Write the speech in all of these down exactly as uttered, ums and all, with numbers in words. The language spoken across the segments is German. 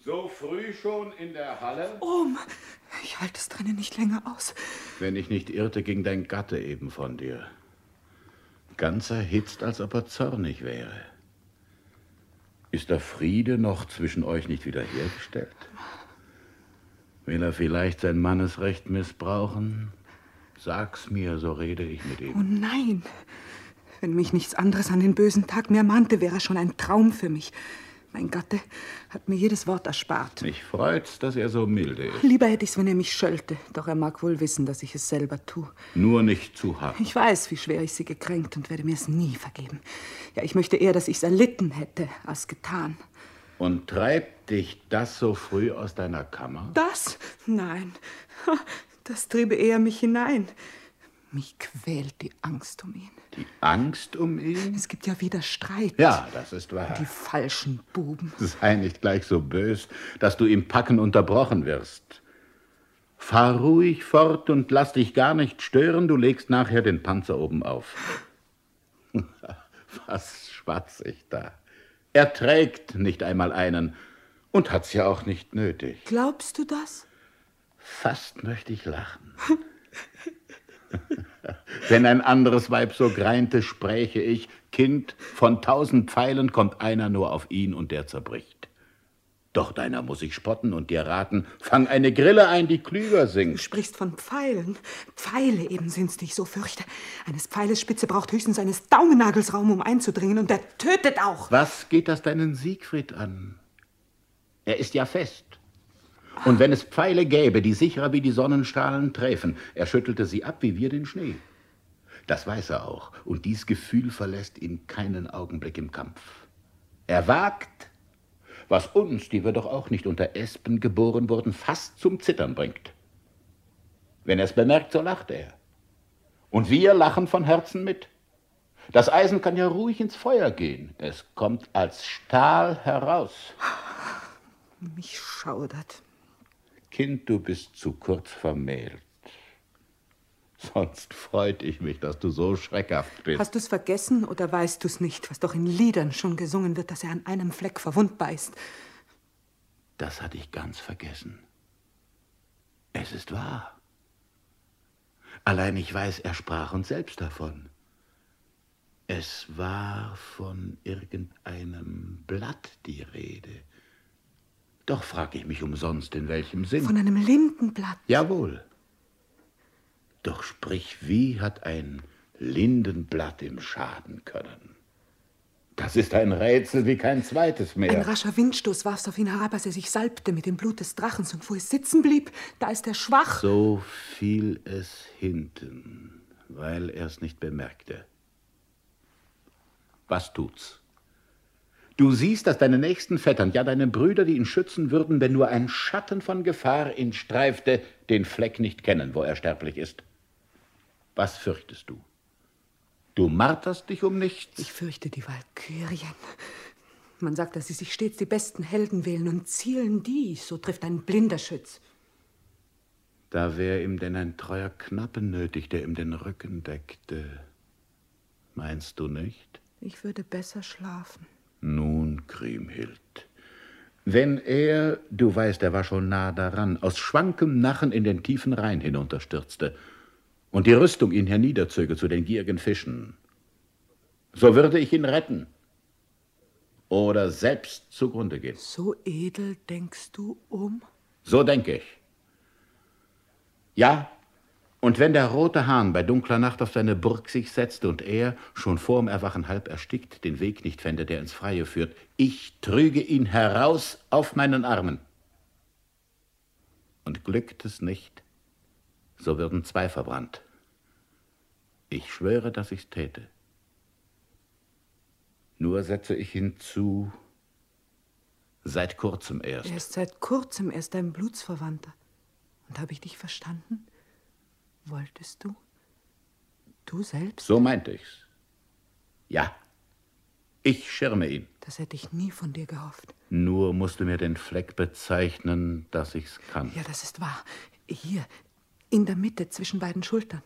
So früh schon in der Halle? Ohm, ich halte es drinnen nicht länger aus. Wenn ich nicht irrte, ging dein Gatte eben von dir. Ganz erhitzt, als ob er zornig wäre. Ist der Friede noch zwischen euch nicht wiederhergestellt? Will er vielleicht sein Mannesrecht missbrauchen? Sag's mir, so rede ich mit ihm. Oh nein! Wenn mich nichts anderes an den bösen Tag mehr mahnte, wäre er schon ein Traum für mich. Mein Gatte hat mir jedes Wort erspart. Mich freut's, dass er so milde ist. Lieber hätte ich's, wenn er mich schölte. Doch er mag wohl wissen, dass ich es selber tue. Nur nicht zu hart. Ich weiß, wie schwer ich sie gekränkt und werde mir es nie vergeben. Ja, ich möchte eher, dass ich's erlitten hätte, als getan. Und treibt dich das so früh aus deiner Kammer? Das? Nein. Das triebe eher mich hinein. Mich quält die Angst um ihn. Die Angst um ihn? Es gibt ja wieder Streit. Ja, das ist wahr. Die falschen Buben. Sei nicht gleich so bös, dass du im Packen unterbrochen wirst. Fahr ruhig fort und lass dich gar nicht stören, du legst nachher den Panzer oben auf. Was schwatz ich da? Er trägt nicht einmal einen und hat's ja auch nicht nötig. Glaubst du das? Fast möchte ich lachen. Wenn ein anderes Weib so greinte, spräche ich, Kind, von tausend Pfeilen kommt einer nur auf ihn und der zerbricht. Doch deiner muss ich spotten und dir raten, fang eine Grille ein, die klüger singt. Du sprichst von Pfeilen. Pfeile eben sind's, die ich so fürchte. Eines Pfeiles Spitze braucht höchstens eines Daumennagels Raum, um einzudringen, und der tötet auch. Was geht das deinen Siegfried an? Er ist ja fest. Und wenn es Pfeile gäbe, die sicherer wie die Sonnenstrahlen träfen, er schüttelte sie ab wie wir den Schnee. Das weiß er auch, und dies Gefühl verlässt ihn keinen Augenblick im Kampf. Er wagt, was uns, die wir doch auch nicht unter Espen geboren wurden, fast zum Zittern bringt. Wenn er es bemerkt, so lacht er. Und wir lachen von Herzen mit. Das Eisen kann ja ruhig ins Feuer gehen. Es kommt als Stahl heraus. Mich schaudert. Kind, du bist zu kurz vermählt. Sonst freut ich mich, dass du so schreckhaft bist. Hast du's vergessen oder weißt du's nicht, was doch in Liedern schon gesungen wird, dass er an einem Fleck verwundbar ist? Das hatte ich ganz vergessen. Es ist wahr. Allein ich weiß, er sprach uns selbst davon. Es war von irgendeinem Blatt die Rede. Doch frag ich mich umsonst, in welchem Sinn. Von einem Lindenblatt? Jawohl. Doch sprich, wie hat ein Lindenblatt ihm schaden können? Das ist ein Rätsel wie kein zweites mehr. Ein rascher Windstoß warf's auf ihn herab, als er sich salbte mit dem Blut des Drachens. Und wo es sitzen blieb, da ist er schwach. So fiel es hinten, weil er's nicht bemerkte. Was tut's? Du siehst, dass deine nächsten Vettern, ja deine Brüder, die ihn schützen würden, wenn nur ein Schatten von Gefahr ihn streifte, den Fleck nicht kennen, wo er sterblich ist. Was fürchtest du? Du marterst dich um nichts? Ich fürchte die Walkürien. Man sagt, dass sie sich stets die besten Helden wählen und zielen die, so trifft ein blinder Schütz. Da wär ihm denn ein treuer Knappen nötig, der ihm den Rücken deckte. Meinst du nicht? Ich würde besser schlafen. Nun, Kriemhild, wenn er, du weißt, er war schon nah daran, aus schwankem Nachen in den tiefen Rhein hinunterstürzte und die Rüstung ihn herniederzöge zu den gierigen Fischen, so würde ich ihn retten oder selbst zugrunde gehen. So edel denkst du um? So denke ich. Ja, und wenn der rote Hahn bei dunkler Nacht auf seine Burg sich setzte und er, schon vorm Erwachen halb erstickt, den Weg nicht fände, der ins Freie führt, ich trüge ihn heraus auf meinen Armen. Und glückt es nicht, so würden zwei verbrannt. Ich schwöre, dass ich's täte. Nur setze ich hinzu, seit kurzem erst. Er ist seit kurzem erst dein Blutsverwandter. Und habe ich dich verstanden? Wolltest du? Du selbst? So meinte ich's. Ja, ich schirme ihn. Das hätte ich nie von dir gehofft. Nur musst du mir den Fleck bezeichnen, dass ich's kann. Ja, das ist wahr. Hier, in der Mitte, zwischen beiden Schultern.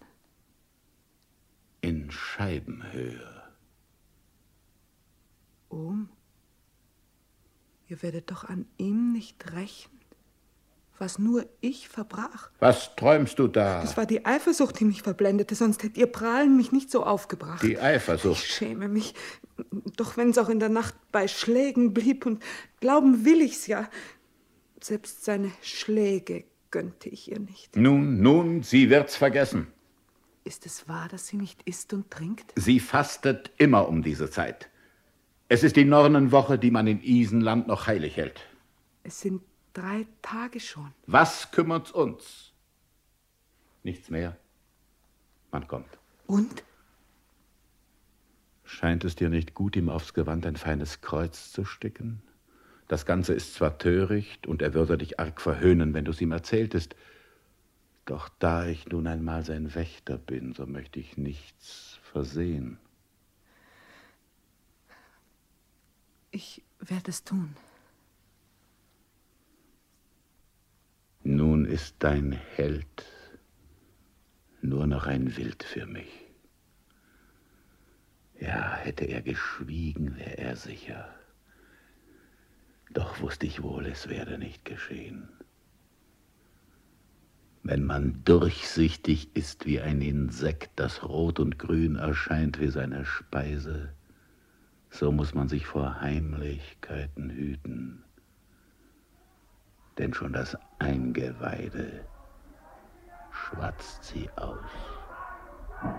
In Scheibenhöhe. Ohm? Ihr werdet doch an ihm nicht rächen, was nur ich verbrach. Was träumst du da? Es war die Eifersucht, die mich verblendete, sonst hätt ihr Prahlen mich nicht so aufgebracht. Die Eifersucht? Ich schäme mich, doch wenn es auch in der Nacht bei Schlägen blieb, und glauben will ich's ja, selbst seine Schläge gönnte ich ihr nicht. Nun, nun, sie wird's vergessen. Ist es wahr, dass sie nicht isst und trinkt? Sie fastet immer um diese Zeit. Es ist die Nonnenwoche, die man in Isenland noch heilig hält. Es sind drei Tage schon. Was kümmert's uns? Nichts mehr. Man kommt. Und? Scheint es dir nicht gut, ihm aufs Gewand ein feines Kreuz zu sticken? Das Ganze ist zwar töricht, und er würde dich arg verhöhnen, wenn du's ihm erzähltest, doch da ich nun einmal sein Wächter bin, so möchte ich nichts versehen. Ich werde es tun. Nun ist dein Held nur noch ein Wild für mich. Ja, hätte er geschwiegen, wäre er sicher. Doch wusste ich wohl, es werde nicht geschehen. Wenn man durchsichtig ist wie ein Insekt, das rot und grün erscheint wie seine Speise, so muss man sich vor Heimlichkeiten hüten. Denn schon das Eingeweide schwatzt sie aus.